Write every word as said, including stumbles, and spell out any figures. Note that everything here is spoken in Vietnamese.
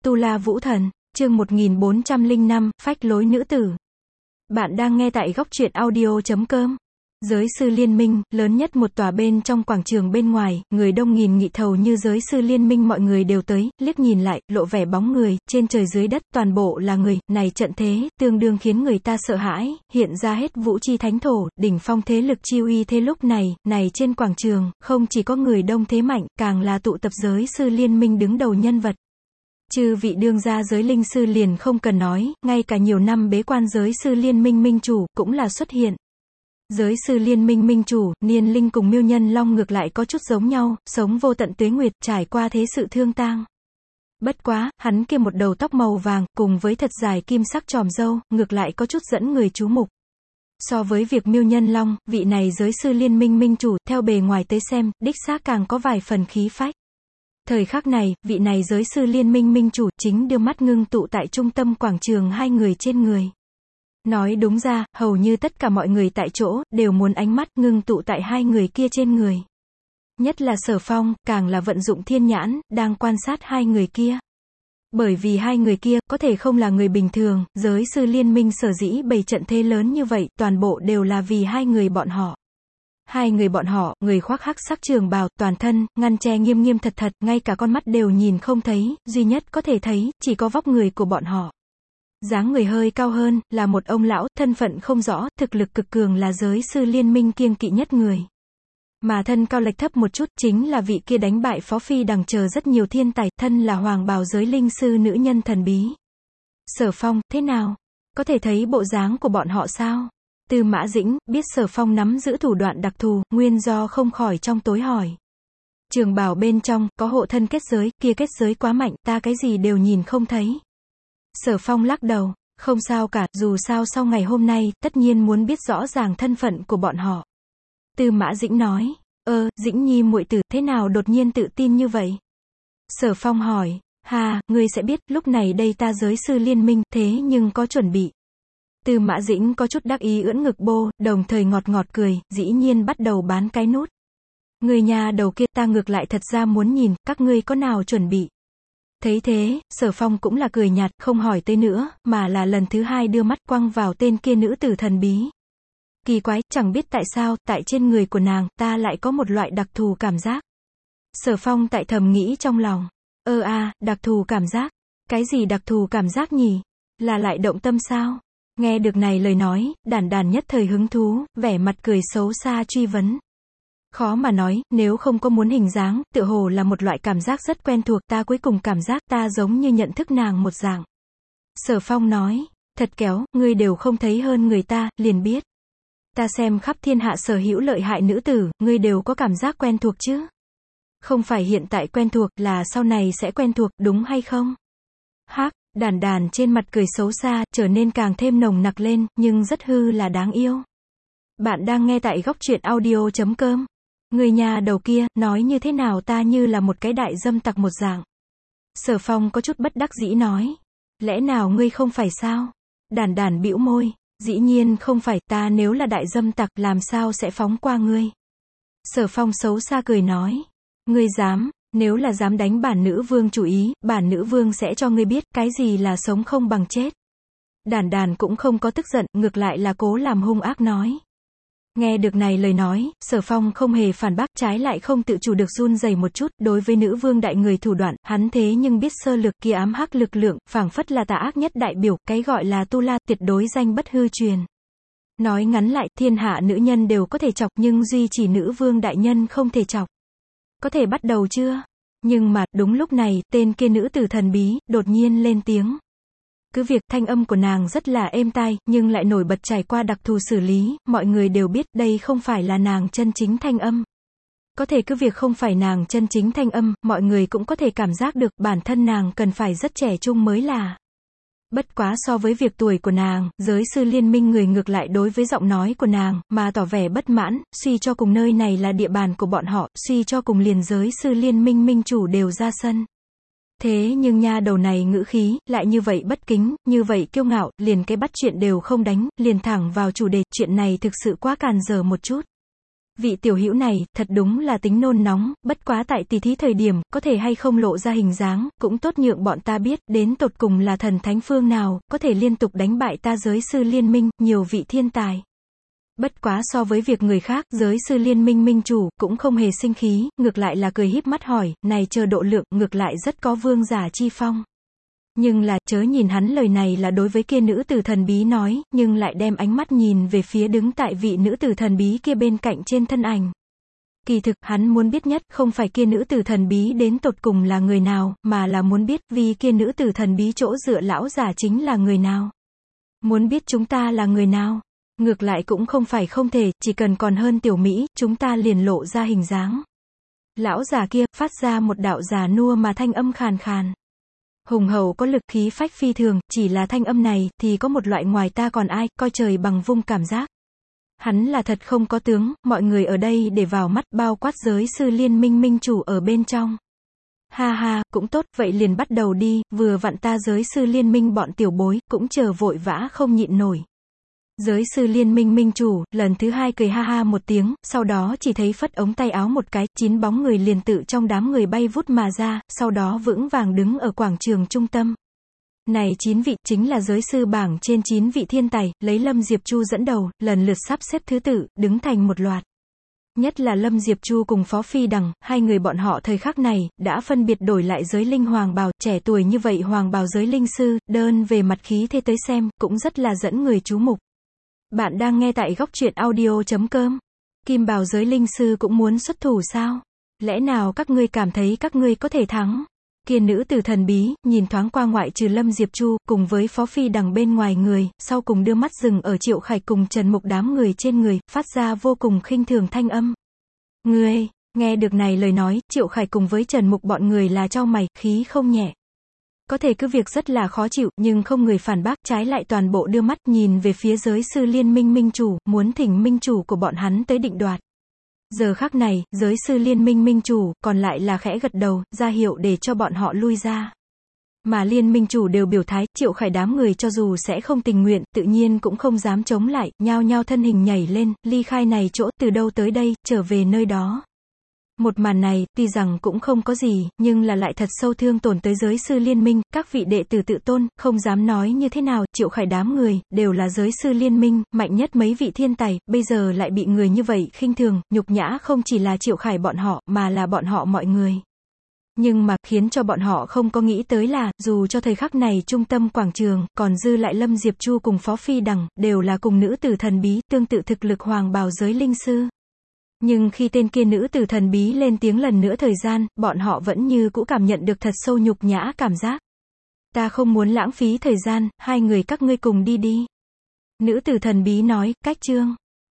Tu La Vũ Thần, chương một nghìn bốn trăm lẻ năm, phách lối nữ tử. Bạn đang nghe tại góc truyện audio chấm com. Giới sư liên minh, lớn nhất một tòa bên trong quảng trường bên ngoài, người đông nghìn nghị thầu như giới sư liên minh mọi người đều tới, liếc nhìn lại, lộ vẻ bóng người, trên trời dưới đất, toàn bộ là người, này trận thế, tương đương khiến người ta sợ hãi, hiện ra hết vũ chi thánh thổ, đỉnh phong thế lực chi uy thế lúc này, này trên quảng trường, không chỉ có người đông thế mạnh, càng là tụ tập giới sư liên minh đứng đầu nhân vật. Chư vị đương gia giới linh sư liền không cần nói, ngay cả nhiều năm bế quan giới sư liên minh minh chủ, cũng là xuất hiện. Giới sư liên minh minh chủ, Niên Linh cùng Miêu Nhân Long ngược lại có chút giống nhau, sống vô tận tuế nguyệt, trải qua thế sự thương tang. Bất quá, hắn kia một đầu tóc màu vàng, cùng với thật dài kim sắc tròm râu, ngược lại có chút dẫn người chú mục. So với việc Miêu Nhân Long, vị này giới sư liên minh minh chủ, theo bề ngoài tới xem, đích xác càng có vài phần khí phách. Thời khắc này, vị này giới sư liên minh minh chủ, chính đưa mắt ngưng tụ tại trung tâm quảng trường hai người trên người. Nói đúng ra, hầu như tất cả mọi người tại chỗ, đều muốn ánh mắt ngưng tụ tại hai người kia trên người. Nhất là Sở Phong, càng là vận dụng thiên nhãn, đang quan sát hai người kia. Bởi vì hai người kia, có thể không là người bình thường, giới sư liên minh sở dĩ bày trận thế lớn như vậy, toàn bộ đều là vì hai người bọn họ. Hai người bọn họ, người khoác hắc sắc trường bào, toàn thân, ngăn che nghiêm nghiêm thật thật, ngay cả con mắt đều nhìn không thấy, duy nhất có thể thấy, chỉ có vóc người của bọn họ. Dáng người hơi cao hơn, là một ông lão, thân phận không rõ, thực lực cực cường là giới sư liên minh kiêng kỵ nhất người. Mà thân cao lệch thấp một chút, chính là vị kia đánh bại Phó Phi Đằng chờ rất nhiều thiên tài, thân là hoàng bào giới linh sư nữ nhân thần bí. Sở Phong, thế nào? Có thể thấy bộ dáng của bọn họ sao? Tư Mã Dĩnh, biết Sở Phong nắm giữ thủ đoạn đặc thù, nguyên do không khỏi trong tối hỏi. Trường bào bên trong, có hộ thân kết giới, kia kết giới quá mạnh, ta cái gì đều nhìn không thấy. Sở Phong lắc đầu, không sao cả, dù sao sau ngày hôm nay, tất nhiên muốn biết rõ ràng thân phận của bọn họ. Tư Mã Dĩnh nói, ơ, Dĩnh Nhi muội tử, thế nào đột nhiên tự tin như vậy? Sở Phong hỏi, hà, ngươi sẽ biết, lúc này đây ta giới sư liên minh, thế nhưng có chuẩn bị. Tư Mã Dĩnh có chút đắc ý ưỡn ngực bô, đồng thời ngọt ngọt cười, dĩ nhiên bắt đầu bán cái nút. Người nhà đầu kia, ta ngược lại thật ra muốn nhìn, các ngươi có nào chuẩn bị. Thấy thế, Sở Phong cũng là cười nhạt, không hỏi tới nữa, mà là lần thứ hai đưa mắt quăng vào tên kia nữ tử thần bí. Kỳ quái, chẳng biết tại sao, tại trên người của nàng, ta lại có một loại đặc thù cảm giác. Sở Phong tại thầm nghĩ trong lòng, ơ a, đặc thù cảm giác, cái gì đặc thù cảm giác nhỉ? Là lại động tâm sao? Nghe được này lời nói, Đản Đản nhất thời hứng thú, vẻ mặt cười xấu xa truy vấn. Khó mà nói, nếu không có muốn hình dáng, tựa hồ là một loại cảm giác rất quen thuộc, ta cuối cùng cảm giác ta giống như nhận thức nàng một dạng. Sở Phong nói, thật kéo, ngươi đều không thấy hơn người ta, liền biết. Ta xem khắp thiên hạ sở hữu lợi hại nữ tử, ngươi đều có cảm giác quen thuộc chứ? Không phải hiện tại quen thuộc, là sau này sẽ quen thuộc, đúng hay không? Hắc, Đản Đản trên mặt cười xấu xa, trở nên càng thêm nồng nặc lên, nhưng rất hư là đáng yêu. Bạn đang nghe tại góc truyện audio chấm com. Người nhà đầu kia, nói như thế nào ta như là một cái đại dâm tặc một dạng. Sở Phong có chút bất đắc dĩ nói. Lẽ nào ngươi không phải sao? Đản Đản bĩu môi. Dĩ nhiên không phải, ta nếu là đại dâm tặc, làm sao sẽ phóng qua ngươi? Sở Phong xấu xa cười nói. Ngươi dám, nếu là dám đánh bản nữ vương chủ ý, bản nữ vương sẽ cho ngươi biết, cái gì là sống không bằng chết. Đản Đản cũng không có tức giận, ngược lại là cố làm hung ác nói. Nghe được này lời nói, Sở Phong không hề phản bác, trái lại không tự chủ được run rẩy một chút, đối với nữ vương đại người thủ đoạn, hắn thế nhưng biết sơ lược, kia ám hắc lực lượng, phảng phất là tà ác nhất đại biểu, cái gọi là tu la, tuyệt đối danh bất hư truyền. Nói ngắn lại, thiên hạ nữ nhân đều có thể chọc, nhưng duy chỉ nữ vương đại nhân không thể chọc. Có thể bắt đầu chưa? Nhưng mà, đúng lúc này, tên kia nữ tử thần bí, đột nhiên lên tiếng. Cứ việc thanh âm của nàng rất là êm tai, nhưng lại nổi bật trải qua đặc thù xử lý, mọi người đều biết đây không phải là nàng chân chính thanh âm. Có thể cứ việc không phải nàng chân chính thanh âm, mọi người cũng có thể cảm giác được bản thân nàng cần phải rất trẻ trung mới là. Bất quá so với việc tuổi của nàng, giới sư liên minh người ngược lại đối với giọng nói của nàng, mà tỏ vẻ bất mãn, suy cho cùng nơi này là địa bàn của bọn họ, suy cho cùng liền giới sư liên minh minh chủ đều ra sân. Thế nhưng nha đầu này ngữ khí, lại như vậy bất kính, như vậy kiêu ngạo, liền cái bắt chuyện đều không đánh, liền thẳng vào chủ đề, chuyện này thực sự quá càn dở một chút. Vị tiểu hữu này, thật đúng là tính nôn nóng, bất quá tại tỷ thí thời điểm, có thể hay không lộ ra hình dáng, cũng tốt nhượng bọn ta biết, đến tột cùng là thần thánh phương nào, có thể liên tục đánh bại ta giới sư liên minh, nhiều vị thiên tài. Bất quá so với việc người khác, giới sư liên minh minh chủ, cũng không hề sinh khí, ngược lại là cười híp mắt hỏi, này chờ độ lượng, ngược lại rất có vương giả chi phong. Nhưng là, chớ nhìn hắn lời này là đối với kia nữ tử thần bí nói, nhưng lại đem ánh mắt nhìn về phía đứng tại vị nữ tử thần bí kia bên cạnh trên thân ảnh. Kỳ thực, hắn muốn biết nhất, không phải kia nữ tử thần bí đến tột cùng là người nào, mà là muốn biết, vì kia nữ tử thần bí chỗ dựa lão giả chính là người nào. Muốn biết chúng ta là người nào. Ngược lại cũng không phải không thể, chỉ cần còn hơn tiểu Mỹ, chúng ta liền lộ ra hình dáng. Lão già kia, phát ra một đạo già nua mà thanh âm khàn khàn. Hùng hậu có lực khí phách phi thường, chỉ là thanh âm này, thì có một loại ngoài ta còn ai, coi trời bằng vung cảm giác. Hắn là thật không có tướng, mọi người ở đây để vào mắt, bao quát giới sư liên minh minh chủ ở bên trong. Ha ha, cũng tốt, vậy liền bắt đầu đi, vừa vặn ta giới sư liên minh bọn tiểu bối, cũng chờ vội vã không nhịn nổi. Giới sư liên minh minh chủ, lần thứ hai cười ha ha một tiếng, sau đó chỉ thấy phất ống tay áo một cái, chín bóng người liền tự trong đám người bay vút mà ra, sau đó vững vàng đứng ở quảng trường trung tâm. Này chín vị, chính là giới sư bảng trên chín vị thiên tài, lấy Lâm Diệp Chu dẫn đầu, lần lượt sắp xếp thứ tự, đứng thành một loạt. Nhất là Lâm Diệp Chu cùng Phó Phi Đằng, hai người bọn họ thời khắc này, đã phân biệt đổi lại giới linh hoàng bào, trẻ tuổi như vậy hoàng bào giới linh sư, đơn về mặt khí thế tới xem, cũng rất là dẫn người chú mục. Bạn đang nghe tại góc truyện audio chấm com. Kim bào giới linh sư cũng muốn xuất thủ sao? Lẽ nào các ngươi cảm thấy các ngươi có thể thắng? Kia nữ tử thần bí, nhìn thoáng qua ngoại trừ Lâm Diệp Chu, cùng với Phó Phi Đằng bên ngoài người, sau cùng đưa mắt dừng ở Triệu Khải cùng Trần Mục đám người trên người, phát ra vô cùng khinh thường thanh âm. Ngươi, nghe được này lời nói, Triệu Khải cùng với Trần Mục bọn người là chau mày, khí không nhẹ. Có thể cứ việc rất là khó chịu, nhưng không người phản bác, trái lại toàn bộ đưa mắt nhìn về phía giới sư liên minh minh chủ, muốn thỉnh minh chủ của bọn hắn tới định đoạt. Giờ khắc này, giới sư liên minh minh chủ, còn lại là khẽ gật đầu, ra hiệu để cho bọn họ lui ra. Mà liên minh chủ đều biểu thái, Triệu Khải đám người cho dù sẽ không tình nguyện, tự nhiên cũng không dám chống lại, nhao nhao thân hình nhảy lên, ly khai này chỗ, từ đâu tới đây, trở về nơi đó. Một màn này, tuy rằng cũng không có gì, nhưng là lại thật sâu thương tổn tới giới sư liên minh, các vị đệ tử tự tôn, không dám nói như thế nào, Triệu Khải đám người, đều là giới sư liên minh, mạnh nhất mấy vị thiên tài, bây giờ lại bị người như vậy khinh thường, nhục nhã không chỉ là Triệu Khải bọn họ, mà là bọn họ mọi người. Nhưng mà, khiến cho bọn họ không có nghĩ tới là, dù cho thời khắc này trung tâm quảng trường, còn dư lại Lâm Diệp Chu cùng Phó Phi Đằng, đều là cùng nữ tử thần bí, tương tự thực lực hoàng bào giới linh sư. Nhưng khi tên kia nữ tử thần bí lên tiếng lần nữa thời gian, bọn họ vẫn như cũ cảm nhận được thật sâu nhục nhã cảm giác. Ta không muốn lãng phí thời gian, hai người các ngươi cùng đi đi. Nữ tử thần bí nói, cách chương.